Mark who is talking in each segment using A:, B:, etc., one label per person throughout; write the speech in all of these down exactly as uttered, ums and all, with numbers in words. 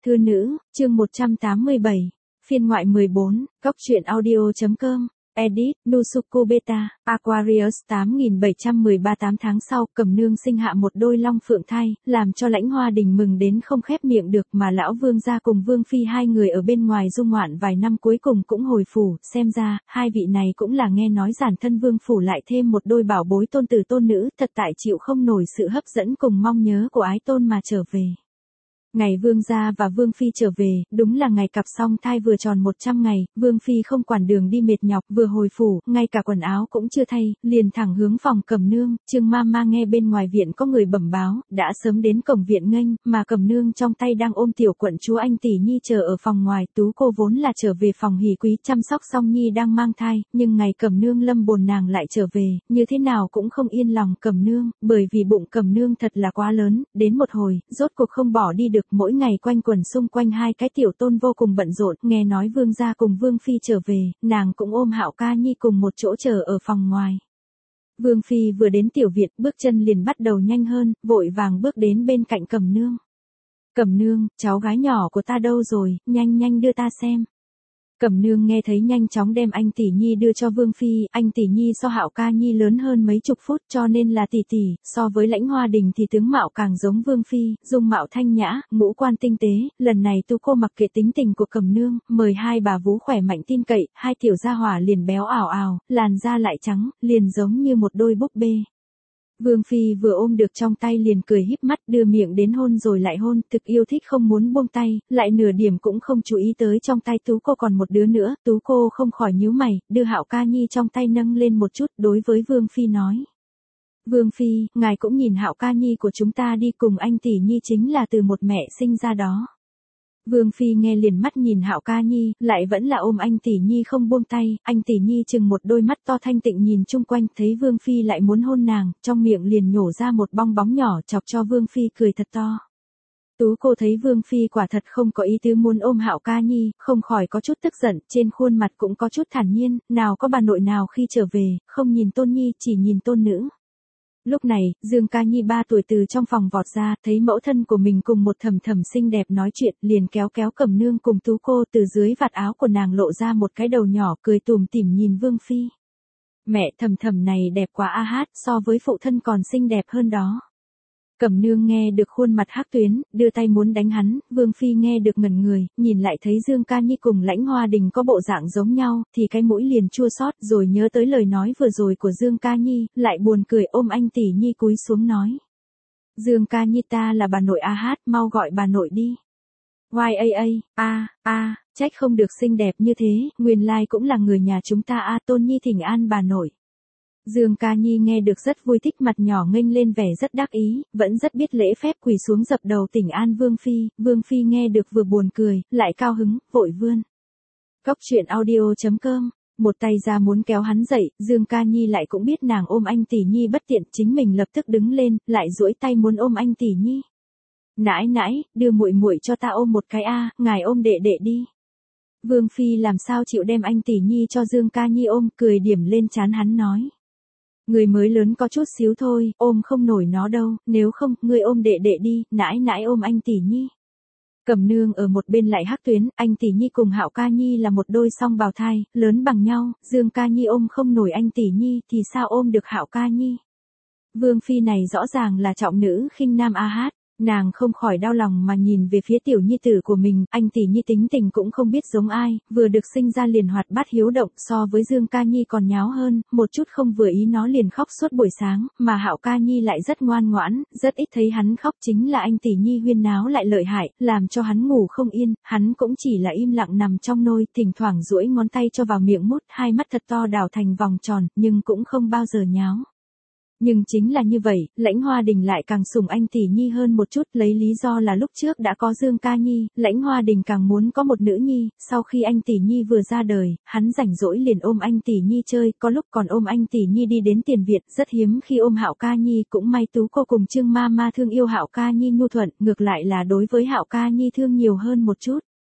A: Thư nữ, chương một trăm tám mươi bảy, phiên ngoại mười bốn, góc truyện audio.com, edit, Nusuku Beta, Aquarius tám nghìn bảy trăm mười ba. Tám tháng sau, Cẩm Nương sinh hạ một đôi long phượng thai, làm cho Lãnh Hoa Đình mừng đến không khép miệng được, mà lão vương gia cùng vương phi hai người ở bên ngoài dung ngoạn vài năm cuối cùng cũng hồi phủ, xem ra, hai vị này cũng là nghe nói giản thân vương phủ lại thêm một đôi bảo bối tôn tử tôn nữ, thật tại chịu không nổi sự hấp dẫn cùng mong nhớ của ái tôn mà trở về. Ngày vương gia và vương phi trở về, đúng là ngày cặp song thai vừa tròn một trăm ngày, vương phi không quản đường đi mệt nhọc, vừa hồi phủ, ngay cả quần áo cũng chưa thay, liền thẳng hướng phòng Cẩm Nương. Trương Mama nghe bên ngoài viện có người bẩm báo, đã sớm đến cổng viện nghênh, mà Cẩm Nương trong tay đang ôm tiểu quận chúa anh tỷ nhi chờ ở phòng ngoài. Tú cô vốn là trở về phòng hỉ quý chăm sóc song nhi đang mang thai, nhưng ngày Cẩm Nương lâm bồn nàng lại trở về, như thế nào cũng không yên lòng Cẩm Nương, bởi vì bụng Cẩm Nương thật là quá lớn, đến một hồi, rốt cuộc không bỏ đi được. Mỗi ngày quanh quẩn xung quanh hai cái tiểu tôn vô cùng bận rộn, nghe nói vương gia cùng vương phi trở về, nàng cũng ôm Hạo Ca Nhi cùng một chỗ chờ ở phòng ngoài. Vương phi vừa đến tiểu viện, bước chân liền bắt đầu nhanh hơn, vội vàng bước đến bên cạnh Cẩm Nương. Cẩm Nương, cháu gái nhỏ của ta đâu rồi, nhanh nhanh đưa ta xem. Cẩm Nương nghe thấy nhanh chóng đem anh tỷ nhi đưa cho vương phi, anh tỷ nhi so Hạo Ca Nhi lớn hơn mấy chục phút, cho nên là tỷ tỷ, so với Lãnh Hoa Đình thì tướng mạo càng giống vương phi, dung mạo thanh nhã, ngũ quan tinh tế. Lần này Tú cô mặc kệ tính tình của Cẩm Nương, mời hai bà vú khỏe mạnh tin cậy, hai tiểu gia hỏa liền béo ảo ảo, làn da lại trắng, liền giống như một đôi búp bê. Vương phi vừa ôm được trong tay liền cười híp mắt, đưa miệng đến hôn rồi lại hôn, thực yêu thích không muốn buông tay, lại nửa điểm cũng không chú ý tới trong tay Tú cô còn một đứa nữa. Tú cô không khỏi nhíu mày, đưa Hạo Ca Nhi trong tay nâng lên một chút, đối với vương phi nói: Vương phi, ngài cũng nhìn Hạo Ca Nhi của chúng ta đi, cùng anh tỷ nhi chính là từ một mẹ sinh ra đó. Vương phi nghe liền mắt nhìn Hạo Ca Nhi, lại vẫn là ôm anh tỷ nhi không buông tay. Anh tỷ nhi chừng một đôi mắt to thanh tịnh nhìn chung quanh, thấy vương phi lại muốn hôn nàng, trong miệng liền nhổ ra một bong bóng nhỏ, chọc cho vương phi cười thật to. Tú cô thấy vương phi quả thật không có ý tứ muốn ôm Hạo Ca Nhi, không khỏi có chút tức giận, trên khuôn mặt cũng có chút thản nhiên, nào có bà nội nào khi trở về, không nhìn tôn nhi, chỉ nhìn tôn nữ. Lúc này, Dương Ca Nhi ba tuổi từ trong phòng vọt ra, thấy mẫu thân của mình cùng một thầm thầm xinh đẹp nói chuyện, liền kéo kéo Cẩm Nương cùng Tú cô, từ dưới vạt áo của nàng lộ ra một cái đầu nhỏ, cười tủm tỉm nhìn vương phi. Mẹ, thầm thầm này đẹp quá a hát, so với phụ thân còn xinh đẹp hơn đó. Cẩm Nương nghe được khuôn mặt hắc tuyến, đưa tay muốn đánh hắn, vương phi nghe được ngẩn người, nhìn lại thấy Dương Ca Nhi cùng Lãnh Hoa Đình có bộ dạng giống nhau, thì cái mũi liền chua xót, rồi nhớ tới lời nói vừa rồi của Dương Ca Nhi, lại buồn cười ôm anh tỷ nhi cúi xuống nói: Dương Ca Nhi, ta là bà nội a hát, mau gọi bà nội đi. Oai a a, a, a, trách không được xinh đẹp như thế, nguyên lai cũng là người nhà chúng ta a. Tôn nhi thỉnh an bà nội. Dương Ca Nhi nghe được rất vui, thích mặt nhỏ nghênh lên vẻ rất đắc ý, vẫn rất biết lễ phép, quỳ xuống dập đầu thỉnh an vương phi. Vương phi nghe được vừa buồn cười, lại cao hứng, vội vươn. Góc truyện audio.com, một tay ra muốn kéo hắn dậy, Dương Ca Nhi lại cũng biết nàng ôm anh tỷ nhi bất tiện, chính mình lập tức đứng lên, lại duỗi tay muốn ôm anh tỷ nhi. Nãi nãi, đưa muội muội cho ta ôm một cái a, ngài ôm đệ đệ đi. Vương phi làm sao chịu đem anh tỷ nhi cho Dương Ca Nhi ôm, cười điểm lên trán hắn nói: Người mới lớn có chút xíu thôi, ôm không nổi nó đâu, nếu không, ngươi ôm đệ đệ đi, nãi nãi ôm anh tỷ nhi. Cẩm Nương ở một bên lại hắc tuyến, anh tỷ nhi cùng Hạo Ca Nhi là một đôi song bào thai, lớn bằng nhau, Dương Ca Nhi ôm không nổi anh tỷ nhi, thì sao ôm được Hạo Ca Nhi. Vương phi này rõ ràng là trọng nữ khinh nam a hát. Nàng không khỏi đau lòng mà nhìn về phía tiểu nhi tử của mình, anh tỷ nhi tính tình cũng không biết giống ai, vừa được sinh ra liền hoạt bát hiếu động, so với Dương Ca Nhi còn nháo hơn, một chút không vừa ý nó liền khóc suốt buổi sáng, mà Hạo Ca Nhi lại rất ngoan ngoãn, rất ít thấy hắn khóc, chính là anh tỷ nhi huyên náo lại lợi hại, làm cho hắn ngủ không yên, hắn cũng chỉ là im lặng nằm trong nôi, thỉnh thoảng duỗi ngón tay cho vào miệng mút, hai mắt thật to đảo thành vòng tròn, nhưng cũng không bao giờ nháo. Nhưng chính là như vậy, Lãnh Hoa Đình lại càng sủng anh tỷ nhi hơn một chút, lấy lý do là lúc trước đã có Dương Ca Nhi, Lãnh Hoa Đình càng muốn có một nữ nhi, sau khi anh tỷ nhi vừa ra đời, hắn rảnh rỗi liền ôm anh tỷ nhi chơi, có lúc còn ôm anh tỷ nhi đi đến tiền viện, rất hiếm khi ôm Hạo Ca Nhi, cũng may Tú cô cùng Trương Mama thương yêu Hạo Ca Nhi nhu thuận, ngược lại là đối với Hạo Ca Nhi thương nhiều hơn một chút.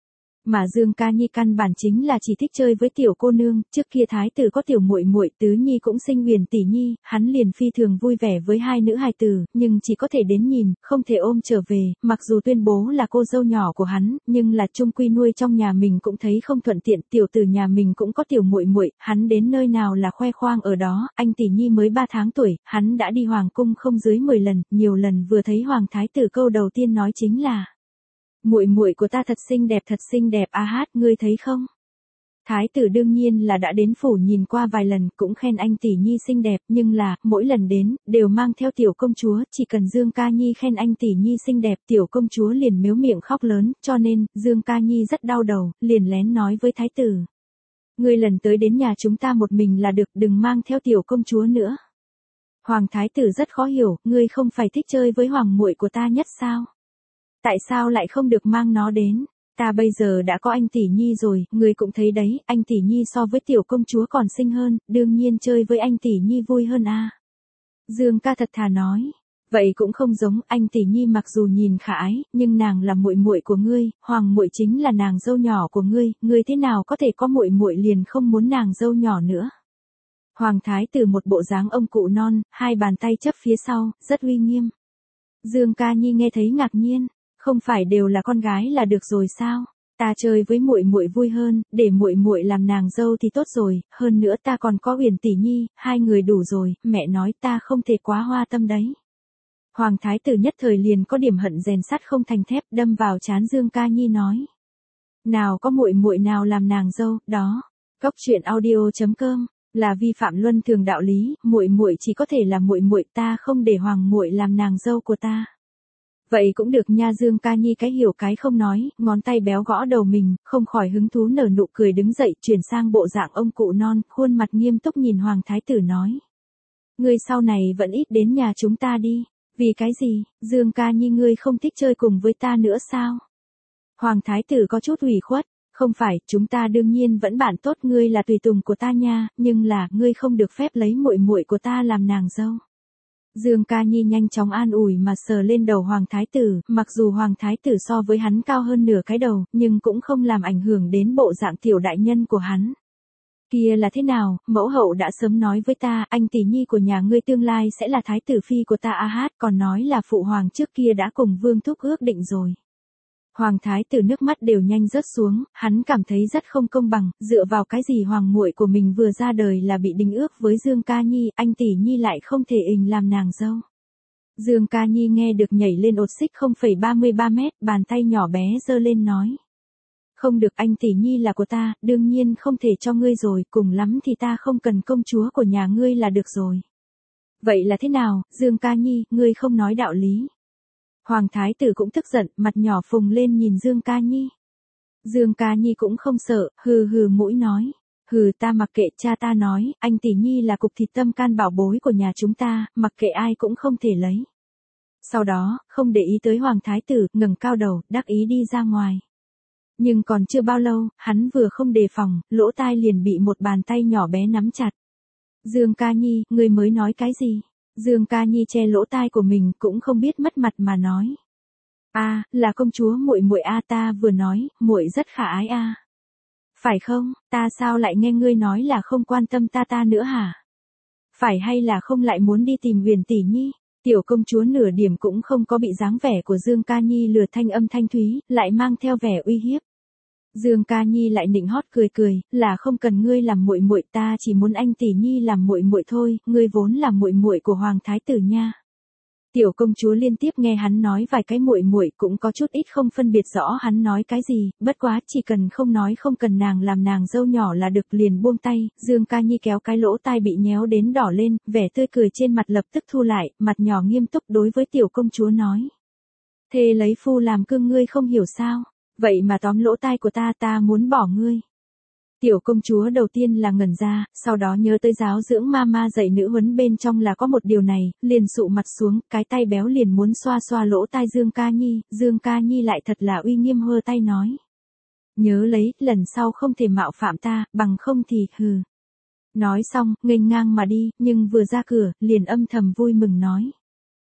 A: Mà Dương Ca Nhi căn bản chính là chỉ thích chơi với tiểu cô nương, trước kia thái tử có tiểu muội muội, Tứ Nhi cũng sinh Huyền tỷ nhi, hắn liền phi thường vui vẻ với hai nữ hài tử, nhưng chỉ có thể đến nhìn, không thể ôm trở về, mặc dù tuyên bố là cô dâu nhỏ của hắn, nhưng là chung quy nuôi trong nhà mình cũng thấy không thuận tiện, tiểu tử nhà mình cũng có tiểu muội muội, hắn đến nơi nào là khoe khoang ở đó, anh tỷ nhi mới ba tháng tuổi, hắn đã đi hoàng cung không dưới mười lần, nhiều lần vừa thấy hoàng thái tử câu đầu tiên nói chính là: "Muội muội của ta thật xinh đẹp, thật xinh đẹp a hát, ngươi thấy không?" Thái tử đương nhiên là đã đến phủ nhìn qua vài lần, cũng khen anh tỷ nhi xinh đẹp, nhưng là, mỗi lần đến, đều mang theo tiểu công chúa, chỉ cần Dương Ca Nhi khen anh tỷ nhi xinh đẹp, tiểu công chúa liền mếu miệng khóc lớn, cho nên, Dương Ca Nhi rất đau đầu, liền lén nói với thái tử: "Ngươi lần tới đến nhà chúng ta một mình là được, đừng mang theo tiểu công chúa nữa." Hoàng thái tử rất khó hiểu, ngươi không phải thích chơi với hoàng muội của ta nhất sao? Tại sao lại không được mang nó đến? Ta bây giờ đã có anh tỷ nhi rồi, người cũng thấy đấy, anh tỷ nhi so với tiểu công chúa còn xinh hơn, đương nhiên chơi với anh tỷ nhi vui hơn a. Dương ca thật thà nói, vậy cũng không giống, anh tỷ nhi mặc dù nhìn khả ái, nhưng nàng là muội muội của ngươi, hoàng muội chính là nàng dâu nhỏ của ngươi, ngươi thế nào có thể có muội muội liền không muốn nàng dâu nhỏ nữa? Hoàng thái tử một bộ dáng ông cụ non, hai bàn tay chấp phía sau, rất uy nghiêm. Dương Ca Nhi nghe thấy ngạc nhiên. Không phải đều là con gái là được rồi sao? Ta chơi với muội muội vui hơn, để muội muội làm nàng dâu thì tốt rồi, hơn nữa ta còn có Huyền tỷ nhi, hai người đủ rồi, mẹ nói ta không thể quá hoa tâm đấy. Hoàng thái tử nhất thời liền có điểm hận rèn sắt không thành thép, đâm vào trán Dương Ca Nhi nói: "Nào có muội muội nào làm nàng dâu, đó." Cốc truyện audio chấm com là vi phạm luân thường đạo lý, muội muội chỉ có thể là muội muội, ta không để hoàng muội làm nàng dâu của ta. Vậy cũng được nha. Dương Ca Nhi cái hiểu cái không nói, ngón tay béo gõ đầu mình, không khỏi hứng thú nở nụ cười đứng dậy, chuyển sang bộ dạng ông cụ non, khuôn mặt nghiêm túc nhìn hoàng thái tử nói: "Ngươi sau này vẫn ít đến nhà chúng ta đi." "Vì cái gì, Dương Ca Nhi ngươi không thích chơi cùng với ta nữa sao?" Hoàng thái tử có chút ủy khuất. "Không phải, chúng ta đương nhiên vẫn bạn tốt, ngươi là tùy tùng của ta nha, nhưng là, ngươi không được phép lấy muội muội của ta làm nàng dâu." Dương Ca Nhi nhanh chóng an ủi mà sờ lên đầu hoàng thái tử, mặc dù hoàng thái tử so với hắn cao hơn nửa cái đầu, nhưng cũng không làm ảnh hưởng đến bộ dạng tiểu đại nhân của hắn. "Kia là thế nào, mẫu hậu đã sớm nói với ta, anh tỷ nhi của nhà ngươi tương lai sẽ là thái tử phi của ta a hát, còn nói là phụ hoàng trước kia đã cùng Vương thúc ước định rồi." Hoàng thái tử nước mắt đều nhanh rớt xuống, hắn cảm thấy rất không công bằng, dựa vào cái gì hoàng muội của mình vừa ra đời là bị đính ước với Dương Ca Nhi, anh tỷ nhi lại không thể ình làm nàng dâu. Dương Ca Nhi nghe được nhảy lên ột xích không phẩy ba mươi ba mét, bàn tay nhỏ bé giơ lên nói: "Không được, anh tỷ nhi là của ta, đương nhiên không thể cho ngươi rồi, cùng lắm thì ta không cần công chúa của nhà ngươi là được rồi." "Vậy là thế nào, Dương Ca Nhi, ngươi không nói đạo lý." Hoàng thái tử cũng tức giận, mặt nhỏ phồng lên nhìn Dương Ca Nhi. Dương Ca Nhi cũng không sợ, hừ hừ mũi nói: "Hừ, ta mặc kệ, cha ta nói, anh tỷ nhi là cục thịt tâm can bảo bối của nhà chúng ta, mặc kệ ai cũng không thể lấy." Sau đó, không để ý tới hoàng thái tử, ngẩng cao đầu, đắc ý đi ra ngoài. Nhưng còn chưa bao lâu, hắn vừa không đề phòng, lỗ tai liền bị một bàn tay nhỏ bé nắm chặt. "Dương Ca Nhi, ngươi mới nói cái gì?" Dương Ca Nhi che lỗ tai của mình, cũng không biết mất mặt mà nói: "A, là công chúa muội muội a, ta vừa nói, muội rất khả ái a." "Phải không, ta sao lại nghe ngươi nói là không quan tâm ta ta nữa hả? Phải hay là không lại muốn đi tìm Huyền tỷ nhi?" Tiểu công chúa nửa điểm cũng không có bị dáng vẻ của Dương Ca Nhi lừa, thanh âm thanh thúy, lại mang theo vẻ uy hiếp. Dương Ca Nhi lại nịnh hót cười cười, "Là không cần ngươi làm muội muội, ta chỉ muốn anh tỷ nhi làm muội muội thôi, ngươi vốn là muội muội của hoàng thái tử nha." Tiểu công chúa liên tiếp nghe hắn nói vài cái muội muội, cũng có chút ít không phân biệt rõ hắn nói cái gì, bất quá chỉ cần không nói không cần nàng làm nàng dâu nhỏ là được, liền buông tay. Dương Ca Nhi kéo cái lỗ tai bị nhéo đến đỏ lên, vẻ tươi cười trên mặt lập tức thu lại, mặt nhỏ nghiêm túc đối với tiểu công chúa nói: "Thê lấy phu làm cương, ngươi không hiểu sao? Vậy mà tóm lỗ tai của ta, ta muốn bỏ ngươi." Tiểu công chúa đầu tiên là ngẩn ra, sau đó nhớ tới giáo dưỡng ma ma dạy nữ huấn bên trong là có một điều này, liền sụ mặt xuống, cái tay béo liền muốn xoa xoa lỗ tai Dương Ca Nhi. Dương Ca Nhi lại thật là uy nghiêm hơ tay nói: "Nhớ lấy, lần sau không thể mạo phạm ta, bằng không thì, hừ." Nói xong, nghênh ngang mà đi, nhưng vừa ra cửa, liền âm thầm vui mừng nói: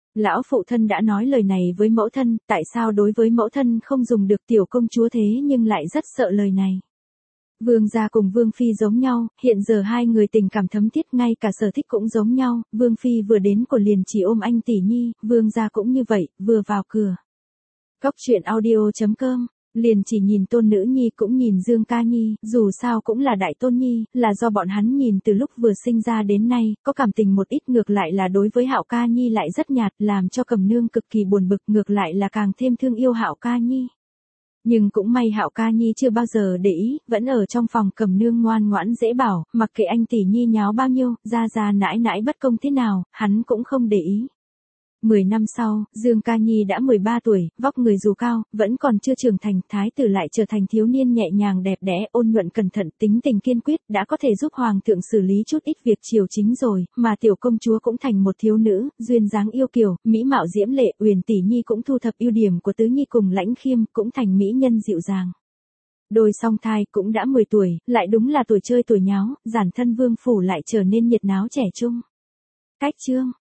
A: Lão phụ thân đã nói lời này với mẫu thân, tại sao đối với mẫu thân không dùng được tiểu công chúa thế nhưng lại rất sợ lời này. Vương gia cùng Vương Phi giống nhau, hiện giờ hai người tình cảm thấm thiết, ngay cả sở thích cũng giống nhau, Vương Phi vừa đến của liền chỉ ôm anh tỷ nhi, Vương gia cũng như vậy, vừa vào cửa. Cóc truyện audio chấm com, liền chỉ nhìn tôn nữ nhi cũng nhìn Dương Ca Nhi, dù sao cũng là đại tôn nhi, là do bọn hắn nhìn từ lúc vừa sinh ra đến nay, có cảm tình một ít, ngược lại là đối với Hạo Ca Nhi lại rất nhạt, làm cho Cẩm Nương cực kỳ buồn bực, ngược lại là càng thêm thương yêu Hạo Ca Nhi. Nhưng cũng may Hạo Ca Nhi chưa bao giờ để ý, vẫn ở trong phòng Cẩm Nương ngoan ngoãn dễ bảo, mặc kệ anh tỷ nhi nháo bao nhiêu, ra ra nãi nãi bất công thế nào, hắn cũng không để ý. Mười năm sau, Dương Ca Nhi đã mười ba tuổi, vóc người dù cao, vẫn còn chưa trưởng thành, thái tử lại trở thành thiếu niên nhẹ nhàng đẹp đẽ, ôn nhuận cẩn thận, tính tình kiên quyết, đã có thể giúp hoàng thượng xử lý chút ít việc triều chính rồi, mà tiểu công chúa cũng thành một thiếu nữ, duyên dáng yêu kiều, mỹ mạo diễm lệ, Uyển tỷ nhi cũng thu thập ưu điểm của Tứ Nhi cùng Lãnh Khiêm, cũng thành mỹ nhân dịu dàng. Đôi song thai cũng đã mười tuổi, lại đúng là tuổi chơi tuổi nháo, giản thân vương phủ lại trở nên nhiệt náo trẻ trung. Cách chương